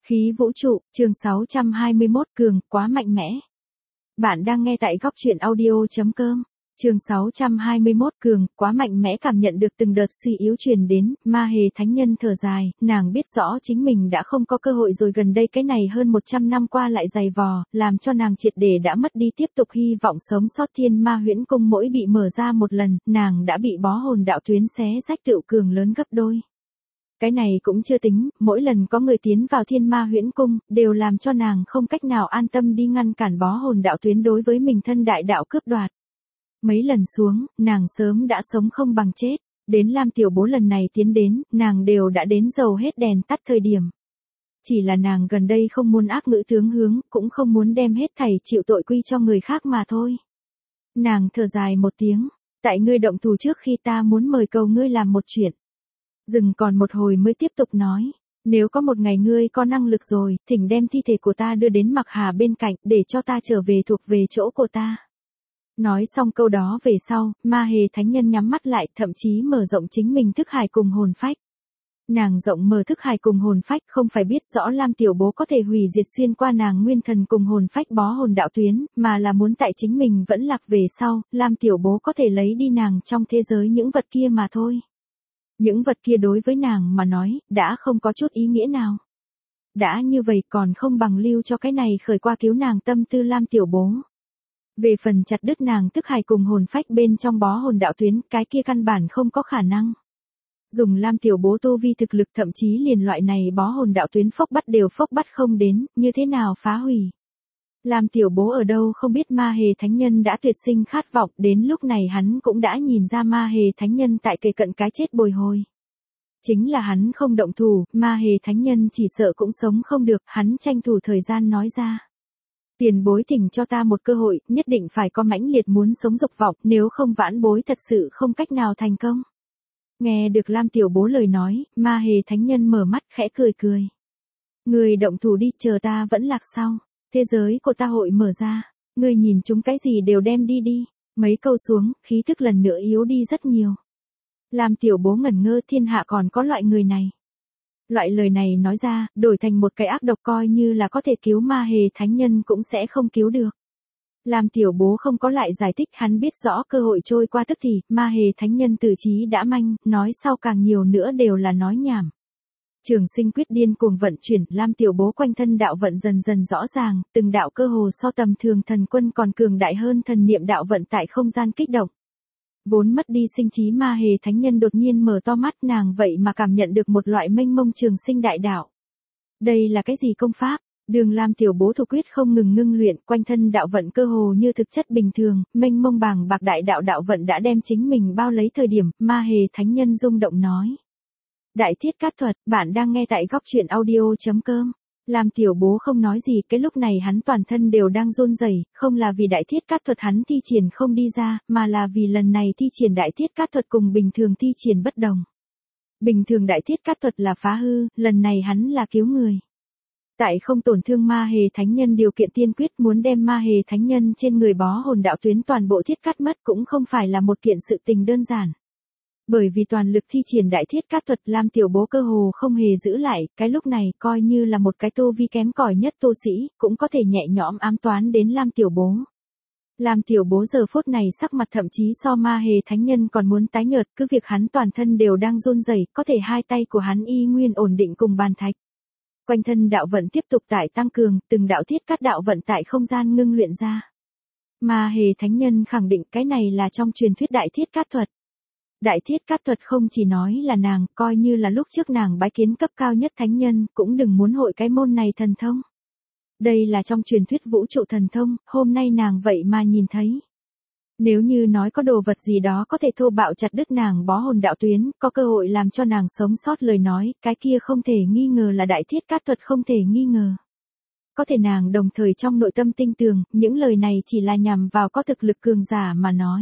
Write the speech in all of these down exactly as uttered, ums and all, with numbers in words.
Khí vũ trụ, chương sáu trăm hai mươi mốt cường, quá mạnh mẽ. Bạn đang nghe tại góc truyện audio chấm com. Chương sáu trăm hai mươi mốt cường, quá mạnh mẽ cảm nhận được từng đợt suy yếu truyền đến, ma hề thánh nhân thở dài, nàng biết rõ chính mình đã không có cơ hội rồi gần đây cái này hơn một trăm năm qua lại dày vò, làm cho nàng triệt để đã mất đi tiếp tục hy vọng sống sót. Thiên ma huyễn cung mỗi bị mở ra một lần, nàng đã bị bó hồn đạo tuyến xé rách tựu cường lớn gấp đôi. Cái này cũng chưa tính, mỗi lần có người tiến vào thiên ma huyễn cung, đều làm cho nàng không cách nào an tâm đi ngăn cản bó hồn đạo tuyến đối với mình thân đại đạo cướp đoạt. Mấy lần xuống, nàng sớm đã sống không bằng chết, đến Lam tiểu bố lần này tiến đến, nàng đều đã đến dầu hết đèn tắt thời điểm. Chỉ là nàng gần đây không muốn ác ngữ tướng hướng, cũng không muốn đem hết thảy chịu tội quy cho người khác mà thôi. Nàng thở dài một tiếng, tại ngươi động thủ trước khi ta muốn mời cầu ngươi làm một chuyện. Dừng còn một hồi mới tiếp tục nói, nếu có một ngày ngươi có năng lực rồi, thỉnh đem thi thể của ta đưa đến Mặc Hà bên cạnh, để cho ta trở về thuộc về chỗ của ta. Nói xong câu đó về sau, ma hề thánh nhân nhắm mắt lại, thậm chí mở rộng chính mình thức hải cùng hồn phách. Nàng rộng mở thức hải cùng hồn phách không phải biết rõ Lam tiểu bố có thể hủy diệt xuyên qua nàng nguyên thần cùng hồn phách bó hồn đạo tuyến, mà là muốn tại chính mình vẫn lạc về sau, Lam tiểu bố có thể lấy đi nàng trong thế giới những vật kia mà thôi. Những vật kia đối với nàng mà nói, đã không có chút ý nghĩa nào. Đã như vậy còn không bằng lưu cho cái này khởi qua cứu nàng tâm tư Lam tiểu bố. Về phần chặt đứt nàng tức hài cùng hồn phách bên trong bó hồn đạo tuyến, cái kia căn bản không có khả năng. Dùng Lam tiểu bố tu vi thực lực thậm chí liền loại này bó hồn đạo tuyến phốc bắt đều phốc bắt không đến, như thế nào phá hủy. Lam tiểu bố ở đâu không biết ma hề thánh nhân đã tuyệt sinh khát vọng, đến lúc này hắn cũng đã nhìn ra ma hề thánh nhân tại kề cận cái chết bồi hồi. Chính là hắn không động thủ, ma hề thánh nhân chỉ sợ cũng sống không được, hắn tranh thủ thời gian nói ra. Tiền bối thỉnh cho ta một cơ hội, nhất định phải có mãnh liệt muốn sống dục vọng, nếu không vãn bối thật sự không cách nào thành công. Nghe được Lam tiểu bố lời nói, ma hề thánh nhân mở mắt khẽ cười cười. Người động thủ đi, chờ ta vẫn lạc sau. Thế giới của ta hội mở ra, ngươi nhìn chúng cái gì đều đem đi đi. Mấy câu xuống, khí thức lần nữa yếu đi rất nhiều. Lam tiểu bố ngẩn ngơ, thiên hạ còn có loại người này. Loại lời này nói ra, đổi thành một cái ác độc coi như là có thể cứu ma hề thánh nhân cũng sẽ không cứu được. Lam tiểu bố không có lại giải thích, hắn biết rõ cơ hội trôi qua tức thì, ma hề thánh nhân tử trí đã manh, nói sau càng nhiều nữa đều là nói nhảm. Trường sinh quyết điên cuồng vận chuyển, Lam tiểu bố quanh thân đạo vận dần dần rõ ràng, từng đạo cơ hồ so tầm thường thần quân còn cường đại hơn thần niệm đạo vận tại không gian kích động. Vốn mất đi sinh trí ma hề thánh nhân đột nhiên mở to mắt, nàng vậy mà cảm nhận được một loại mênh mông trường sinh đại đạo. Đây là cái gì công pháp? Đường Lam tiểu bố thủ quyết không ngừng ngưng luyện, quanh thân đạo vận cơ hồ như thực chất bình thường, mênh mông bàng bạc đại đạo đạo vận đã đem chính mình bao lấy thời điểm, ma hề thánh nhân rung động nói. Đại thiết cát thuật, bạn đang nghe tại góc truyện audio chấm com. Lam tiểu bố không nói gì, cái lúc này hắn toàn thân đều đang run rẩy, không là vì đại thiết cát thuật hắn thi triển không đi ra, mà là vì lần này thi triển đại thiết cát thuật cùng bình thường thi triển bất đồng. Bình thường đại thiết cát thuật là phá hư, lần này hắn là cứu người. Tại không tổn thương ma hề thánh nhân điều kiện tiên quyết, muốn đem ma hề thánh nhân trên người bó hồn đạo tuyến toàn bộ thiết cắt mất cũng không phải là một kiện sự tình đơn giản. Bởi vì toàn lực thi triển đại thiết cát thuật, Lam tiểu bố cơ hồ không hề giữ lại, cái lúc này coi như là một cái tu vi kém cỏi nhất tu sĩ, cũng có thể nhẹ nhõm ám toán đến Lam tiểu bố. Lam tiểu bố giờ phút này sắc mặt thậm chí so ma hề thánh nhân còn muốn tái nhợt, cứ việc hắn toàn thân đều đang run rẩy, có thể hai tay của hắn y nguyên ổn định cùng bàn thạch. Quanh thân đạo vận tiếp tục tải tăng cường, từng đạo thiết cát đạo vận tại không gian ngưng luyện ra. Ma hề thánh nhân khẳng định cái này là trong truyền thuyết đại thiết cát thuật. Đại thiết cát thuật không chỉ nói là nàng, coi như là lúc trước nàng bái kiến cấp cao nhất thánh nhân, cũng đừng muốn hội cái môn này thần thông. Đây là trong truyền thuyết vũ trụ thần thông, hôm nay nàng vậy mà nhìn thấy. Nếu như nói có đồ vật gì đó có thể thô bạo chặt đứt nàng bó hồn đạo tuyến, có cơ hội làm cho nàng sống sót lời nói, cái kia không thể nghi ngờ là đại thiết cát thuật, không thể nghi ngờ. Có thể nàng đồng thời trong nội tâm tinh tường, những lời này chỉ là nhằm vào có thực lực cường giả mà nói.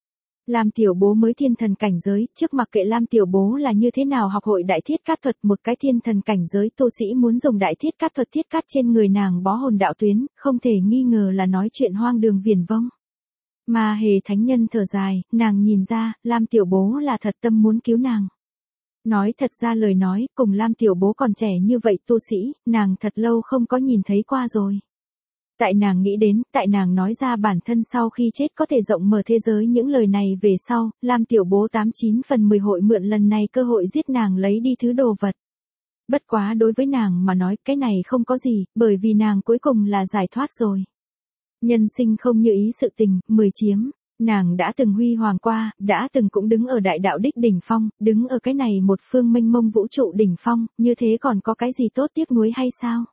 Lam tiểu bố mới thiên thần cảnh giới, trước mặc kệ Lam tiểu bố là như thế nào học hội đại thiết cát thuật, một cái thiên thần cảnh giới tu sĩ muốn dùng đại thiết cát thuật thiết cát trên người nàng bó hồn đạo tuyến, không thể nghi ngờ là nói chuyện hoang đường viển vông. Ma hề thánh nhân thở dài, nàng nhìn ra, Lam tiểu bố là thật tâm muốn cứu nàng. Nói thật ra lời nói, cùng Lam Tiểu Bố còn trẻ như vậy tu sĩ, nàng thật lâu không có nhìn thấy qua rồi. Tại nàng nghĩ đến, tại nàng nói ra bản thân sau khi chết có thể rộng mở thế giới những lời này về sau, Lam Tiểu Bố tám chín phần mười hội mượn lần này cơ hội giết nàng lấy đi thứ đồ vật. Bất quá đối với nàng mà nói cái này không có gì, bởi vì nàng cuối cùng là giải thoát rồi. Nhân sinh không như ý sự tình, mười chiếm. Nàng đã từng huy hoàng qua, đã từng cũng đứng ở đại đạo đích đỉnh phong, đứng ở cái này một phương mênh mông vũ trụ đỉnh phong, như thế còn có cái gì tốt tiếc nuối hay sao?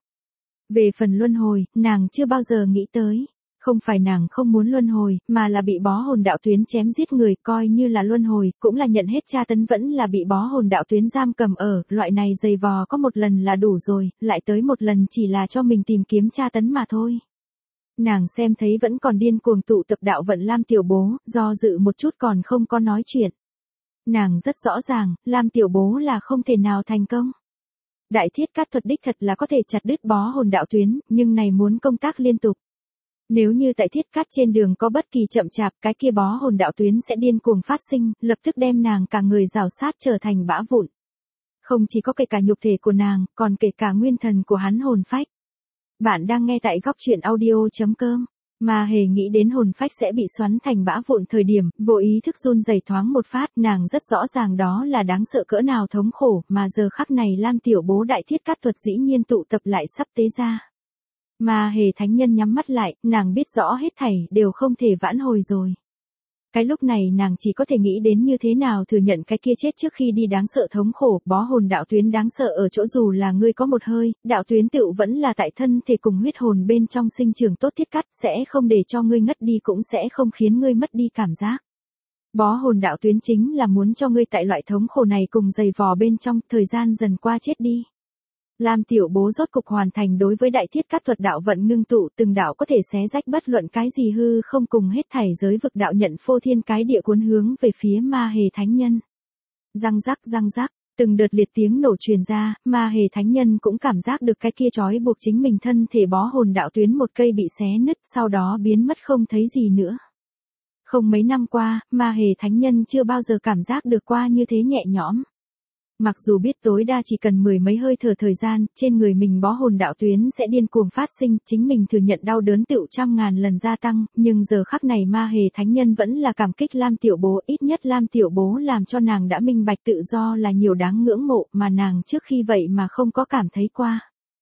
Về phần luân hồi, nàng chưa bao giờ nghĩ tới. Không phải nàng không muốn luân hồi, mà là bị bó hồn đạo tuyến chém giết người, coi như là luân hồi, cũng là nhận hết tra tấn vẫn là bị bó hồn đạo tuyến giam cầm ở, loại này dày vò có một lần là đủ rồi, lại tới một lần chỉ là cho mình tìm kiếm tra tấn mà thôi. Nàng xem thấy vẫn còn điên cuồng tụ tập đạo vận Lam Tiểu Bố, do dự một chút còn không có nói chuyện. Nàng rất rõ ràng, Lam Tiểu Bố là không thể nào thành công. Đại thiết cát thuật đích thật là có thể chặt đứt bó hồn đạo tuyến, nhưng này muốn công tác liên tục. Nếu như tại thiết cát trên đường có bất kỳ chậm chạp, cái kia bó hồn đạo tuyến sẽ điên cuồng phát sinh, lập tức đem nàng cả người rào sát trở thành bã vụn. Không chỉ có kể cả nhục thể của nàng, còn kể cả nguyên thần của hắn hồn phách. Bạn đang nghe tại góc truyện audio.com, mà hề nghĩ đến hồn phách sẽ bị xoắn thành bã vụn thời điểm, vô ý thức run rẩy thoáng một phát, nàng rất rõ ràng đó là đáng sợ cỡ nào thống khổ, mà giờ khắc này Lam Tiểu Bố đại thiết cát thuật dĩ nhiên tụ tập lại sắp tế ra. Mà hề thánh nhân nhắm mắt lại, nàng biết rõ hết thảy đều không thể vãn hồi rồi. Cái lúc này nàng chỉ có thể nghĩ đến như thế nào thừa nhận cái kia chết trước khi đi đáng sợ thống khổ, bó hồn đạo tuyến đáng sợ ở chỗ dù là ngươi có một hơi, đạo tuyến tựu vẫn là tại thân thể cùng huyết hồn bên trong sinh trưởng tốt thiết cắt, sẽ không để cho ngươi ngất đi cũng sẽ không khiến ngươi mất đi cảm giác. Bó hồn đạo tuyến chính là muốn cho ngươi tại loại thống khổ này cùng dày vò bên trong, thời gian dần qua chết đi. Lam Tiểu Bố rốt cục hoàn thành đối với đại thiết cát thuật đạo vận ngưng tụ, từng đạo có thể xé rách bất luận cái gì hư không cùng hết thảy giới vực đạo nhận phô thiên cái địa cuốn hướng về phía ma hề thánh nhân. Răng rắc răng rắc, từng đợt liệt tiếng nổ truyền ra, ma hề thánh nhân cũng cảm giác được cái kia trói buộc chính mình thân thể bó hồn đạo tuyến một cây bị xé nứt, sau đó biến mất không thấy gì nữa. Không mấy năm qua, ma hề thánh nhân chưa bao giờ cảm giác được qua như thế nhẹ nhõm. Mặc dù biết tối đa chỉ cần mười mấy hơi thở thời gian, trên người mình bó hồn đạo tuyến sẽ điên cuồng phát sinh, chính mình thừa nhận đau đớn tựu trăm ngàn lần gia tăng, nhưng giờ khắc này ma hề thánh nhân vẫn là cảm kích Lam Tiểu Bố, ít nhất Lam Tiểu Bố làm cho nàng đã minh bạch tự do là nhiều đáng ngưỡng mộ mà nàng trước khi vậy mà không có cảm thấy qua.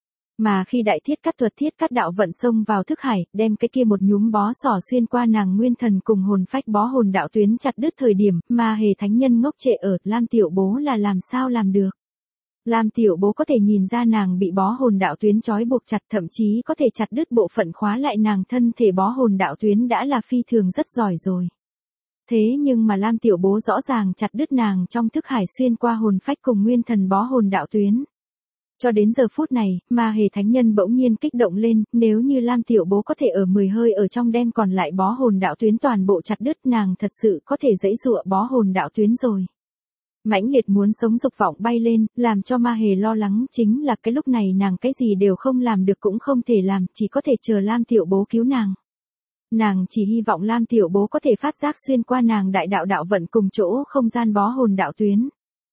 Mà khi đại thiết cát thuật thiết cát đạo vận xông vào thức hải, đem cái kia một nhúm bó sỏ xuyên qua nàng nguyên thần cùng hồn phách bó hồn đạo tuyến chặt đứt thời điểm, mà hề thánh nhân ngốc trệ ở, Lam Tiểu Bố là làm sao làm được. Lam Tiểu Bố có thể nhìn ra nàng bị bó hồn đạo tuyến trói buộc chặt, thậm chí có thể chặt đứt bộ phận khóa lại nàng thân thể bó hồn đạo tuyến đã là phi thường rất giỏi rồi. Thế nhưng mà Lam Tiểu Bố rõ ràng chặt đứt nàng trong thức hải xuyên qua hồn phách cùng nguyên thần bó hồn đạo tuyến. Cho đến giờ phút này, ma hề thánh nhân bỗng nhiên kích động lên, nếu như Lam Tiểu Bố có thể ở mười hơi ở trong đem còn lại bó hồn đạo tuyến toàn bộ chặt đứt, nàng thật sự có thể giãy giụa bó hồn đạo tuyến rồi. Mãnh liệt muốn sống dục vọng bay lên, làm cho ma hề lo lắng chính là cái lúc này nàng cái gì đều không làm được cũng không thể làm, chỉ có thể chờ Lam Tiểu Bố cứu nàng. Nàng chỉ hy vọng Lam Tiểu Bố có thể phát giác xuyên qua nàng đại đạo đạo vận cùng chỗ không gian bó hồn đạo tuyến.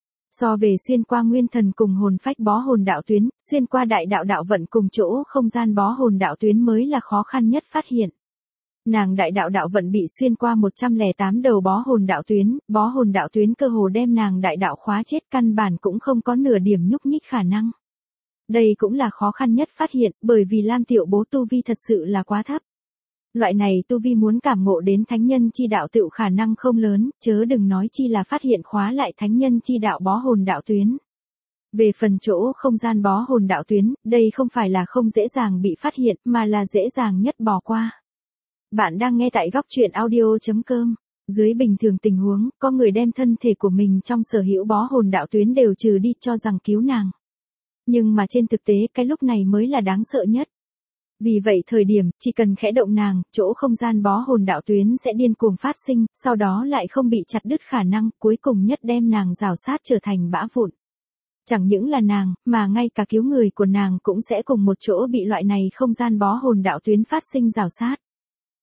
So về xuyên qua nguyên thần cùng hồn phách bó hồn đạo tuyến, xuyên qua đại đạo đạo vận cùng chỗ không gian bó hồn đạo tuyến mới là khó khăn nhất phát hiện. Nàng đại đạo đạo vận bị xuyên qua một trăm lẻ tám đầu bó hồn đạo tuyến, bó hồn đạo tuyến cơ hồ đem nàng đại đạo khóa chết, căn bản cũng không có nửa điểm nhúc nhích khả năng. Đây cũng là khó khăn nhất phát hiện, bởi vì Lam Tiểu Bố tu vi thật sự là quá thấp. Loại này tu vi muốn cảm ngộ đến thánh nhân chi đạo tựu khả năng không lớn, chớ đừng nói chi là phát hiện khóa lại thánh nhân chi đạo bó hồn đạo tuyến. Về phần chỗ không gian bó hồn đạo tuyến, đây không phải là không dễ dàng bị phát hiện, mà là dễ dàng nhất bỏ qua. Bạn đang nghe tại góc truyện audio.com. Dưới bình thường tình huống, có người đem thân thể của mình trong sở hữu bó hồn đạo tuyến đều trừ đi cho rằng cứu nàng. Nhưng mà trên thực tế cái lúc này mới là đáng sợ nhất. Vì vậy thời điểm, chỉ cần khẽ động nàng, chỗ không gian bó hồn đạo tuyến sẽ điên cuồng phát sinh, sau đó lại không bị chặt đứt khả năng, cuối cùng nhất đem nàng rào sát trở thành bã vụn. Chẳng những là nàng, mà ngay cả cứu người của nàng cũng sẽ cùng một chỗ bị loại này không gian bó hồn đạo tuyến phát sinh rào sát.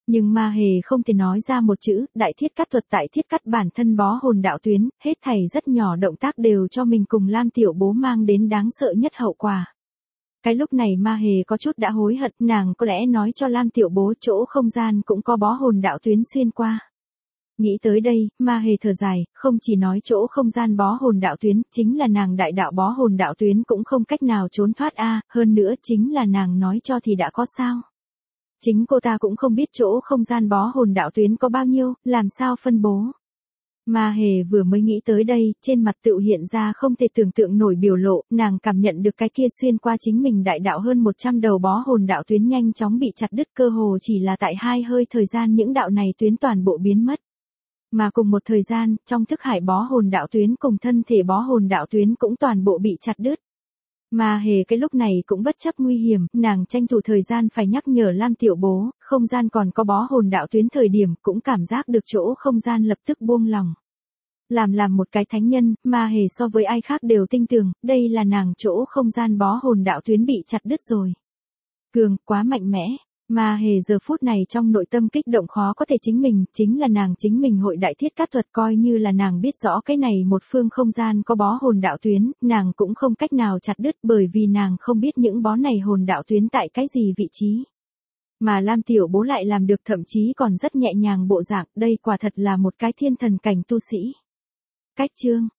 Nhưng ma hề không thể nói ra một chữ, đại thiết cắt thuật tại thiết cắt bản thân bó hồn đạo tuyến, hết thảy rất nhỏ động tác đều cho mình cùng Lam Tiểu Bố mang đến đáng sợ nhất hậu quả. Cái lúc này ma hề có chút đã hối hận, nàng có lẽ nói cho Lam Tiểu Bố chỗ không gian cũng có bó hồn đạo tuyến xuyên qua. Nghĩ tới đây, ma hề thở dài, không chỉ nói chỗ không gian bó hồn đạo tuyến, chính là nàng đại đạo bó hồn đạo tuyến cũng không cách nào trốn thoát a, hơn nữa chính là nàng nói cho thì đã có sao. Chính cô ta cũng không biết chỗ không gian bó hồn đạo tuyến có bao nhiêu, làm sao phân bố. Ma hề vừa mới nghĩ tới đây, trên mặt tự hiện ra không thể tưởng tượng nổi biểu lộ, nàng cảm nhận được cái kia xuyên qua chính mình đại đạo hơn một trăm đầu bó hồn đạo tuyến nhanh chóng bị chặt đứt, cơ hồ chỉ là tại hai hơi thời gian những đạo này tuyến toàn bộ biến mất. Mà cùng một thời gian, trong thức hải bó hồn đạo tuyến cùng thân thể bó hồn đạo tuyến cũng toàn bộ bị chặt đứt. Ma hề cái lúc này cũng bất chấp nguy hiểm, nàng tranh thủ thời gian phải nhắc nhở Lam Tiểu Bố, không gian còn có bó hồn đạo tuyến thời điểm, cũng cảm giác được chỗ không gian lập tức buông lòng. Làm làm một cái thánh nhân, ma hề so với ai khác đều tin tưởng, đây là nàng chỗ không gian bó hồn đạo tuyến bị chặt đứt rồi. Cường, quá mạnh mẽ. Ma hề giờ phút này trong nội tâm kích động khó có thể chính mình, chính là nàng chính mình hội đại thiết cát thuật, coi như là nàng biết rõ cái này một phương không gian có bó hồn đạo tuyến, nàng cũng không cách nào chặt đứt bởi vì nàng không biết những bó này hồn đạo tuyến tại cái gì vị trí. Mà Lam Tiểu Bố lại làm được, thậm chí còn rất nhẹ nhàng bộ dạng, đây quả thật là một cái thiên thần cảnh tu sĩ. Cách chương